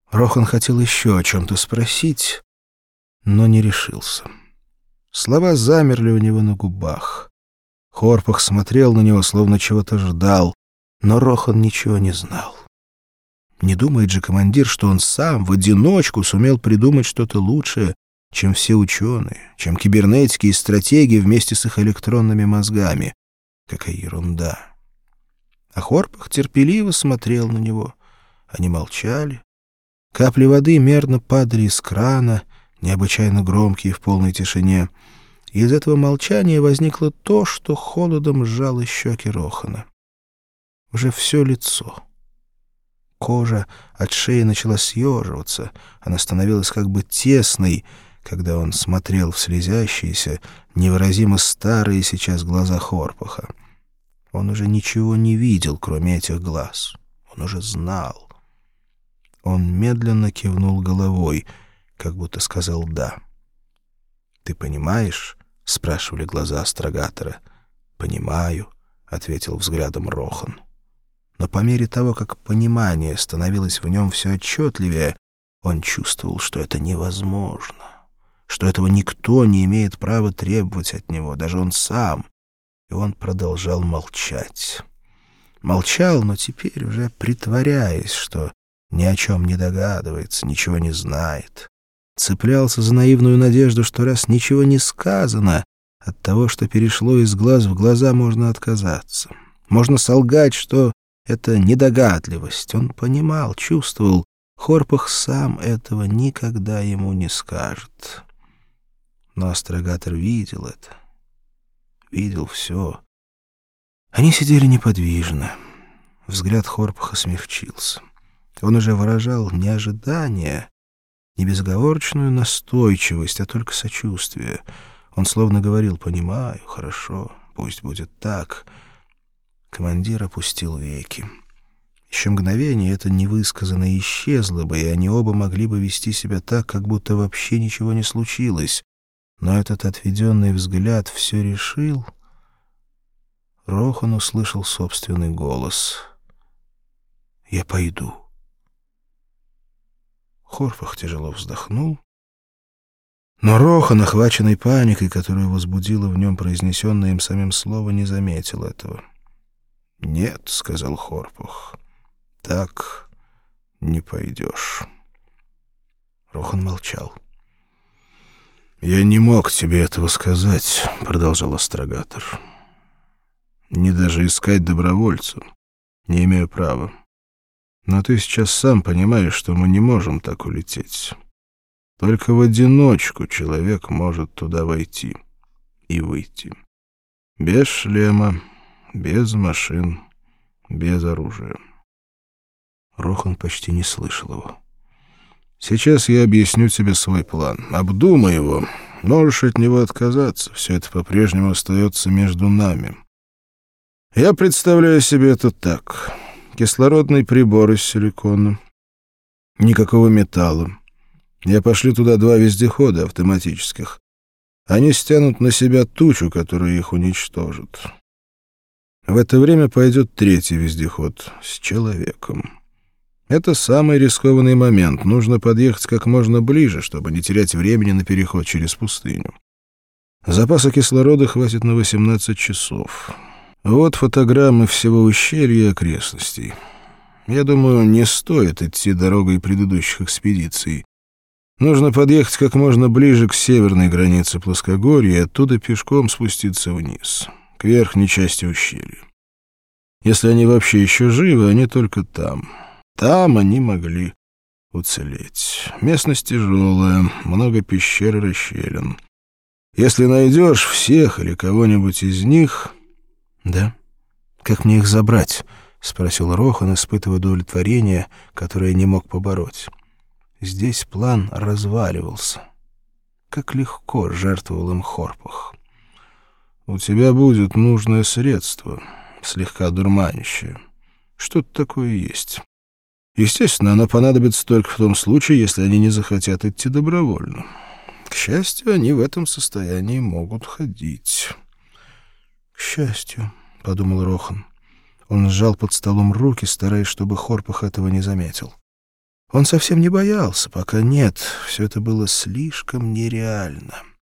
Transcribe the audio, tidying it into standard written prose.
Рохан хотел еще о чем-то спросить, но не решился. Слова замерли у него на губах. Хорпах смотрел на него, словно чего-то ждал, но Рохан ничего не знал. Не думает же командир, что он сам в одиночку сумел придумать что-то лучшее, чем все ученые, чем кибернетики и стратеги вместе с их электронными мозгами. Какая ерунда! А Хорпах терпеливо смотрел на него. Они молчали. Капли воды мерно падали из крана, необычайно громкие в полной тишине. И из этого молчания возникло то, что холодом сжало щеки Рохана. Уже все лицо. Кожа от шеи начала съеживаться, она становилась как бы тесной, когда он смотрел в слезящиеся, невыразимо старые сейчас глаза Хорпаха. Он уже ничего не видел, кроме этих глаз. Он уже знал. Он медленно кивнул головой, как будто сказал «да». «Ты понимаешь?» — спрашивали глаза астрогатора. «Понимаю», — ответил взглядом Рохан. Но по мере того, как понимание становилось в нем все отчетливее, он чувствовал, что это невозможно, что этого никто не имеет права требовать от него, даже он сам. И он продолжал молчать. Молчал, но теперь уже притворяясь, что ни о чем не догадывается, ничего не знает. Цеплялся за наивную надежду, что раз ничего не сказано, от того, что перешло из глаз в глаза, можно отказаться. Можно солгать, что это недогадливость. Он понимал, чувствовал, Хорпах сам этого никогда ему не скажет. Но астрогатор видел это. Видел все. Они сидели неподвижно. Взгляд Хорпаха смягчился. Он уже выражал не ожидание, не безоговорочную настойчивость, а только сочувствие. Он словно говорил: «Понимаю, хорошо, пусть будет так». Командир опустил веки. Еще мгновение это невысказанное исчезло бы, и они оба могли бы вести себя так, как будто вообще ничего не случилось. Но этот отведенный взгляд все решил. Рохан услышал собственный голос. «Я пойду». Хорпах тяжело вздохнул. Но Рохан, охваченный паникой, которую возбудило в нем произнесенное им самим слово, не заметил этого. «Нет», — сказал Хорпах, — «так не пойдешь». Рохан молчал. «Я не мог тебе этого сказать», — продолжал астрогатор. «Не даже искать добровольца. Не имею права. Но ты сейчас сам понимаешь, что мы не можем так улететь. Только в одиночку человек может туда войти и выйти. Без шлема, без машин, без оружия». Рохан почти не слышал его. «Сейчас я объясню тебе свой план. Обдумай его. Можешь от него отказаться. Все это по-прежнему остается между нами. Я представляю себе это так. Кислородный прибор из силикона. Никакого металла. Я пошлю туда 2 вездехода автоматических. Они стянут на себя тучу, которая их уничтожит. В это время пойдет 3-й вездеход с человеком. Это самый рискованный момент. Нужно подъехать как можно ближе, чтобы не терять времени на переход через пустыню. Запаса кислорода хватит на 18 часов. Вот фотограммы всего ущелья и окрестностей. Я думаю, не стоит идти дорогой предыдущих экспедиций. Нужно подъехать как можно ближе к северной границе плоскогорья и оттуда пешком спуститься вниз, к верхней части ущелья. Если они вообще еще живы, они только там. Там они могли уцелеть. Местность тяжелая, много пещер и расщелин. Если найдешь всех или кого-нибудь из них... — Да? Как мне их забрать? — спросил Рохан, испытывая удовлетворение, которое не мог побороть. Здесь план разваливался. Как легко жертвовал им Хорпах. — У тебя будет нужное средство, слегка дурманящее. Что-то такое есть. Естественно, оно понадобится только в том случае, если они не захотят идти добровольно. К счастью, они в этом состоянии могут ходить. — К счастью, — подумал Рохан. Он сжал под столом руки, стараясь, чтобы Хорпах этого не заметил. Он совсем не боялся, пока нет, все это было слишком нереально.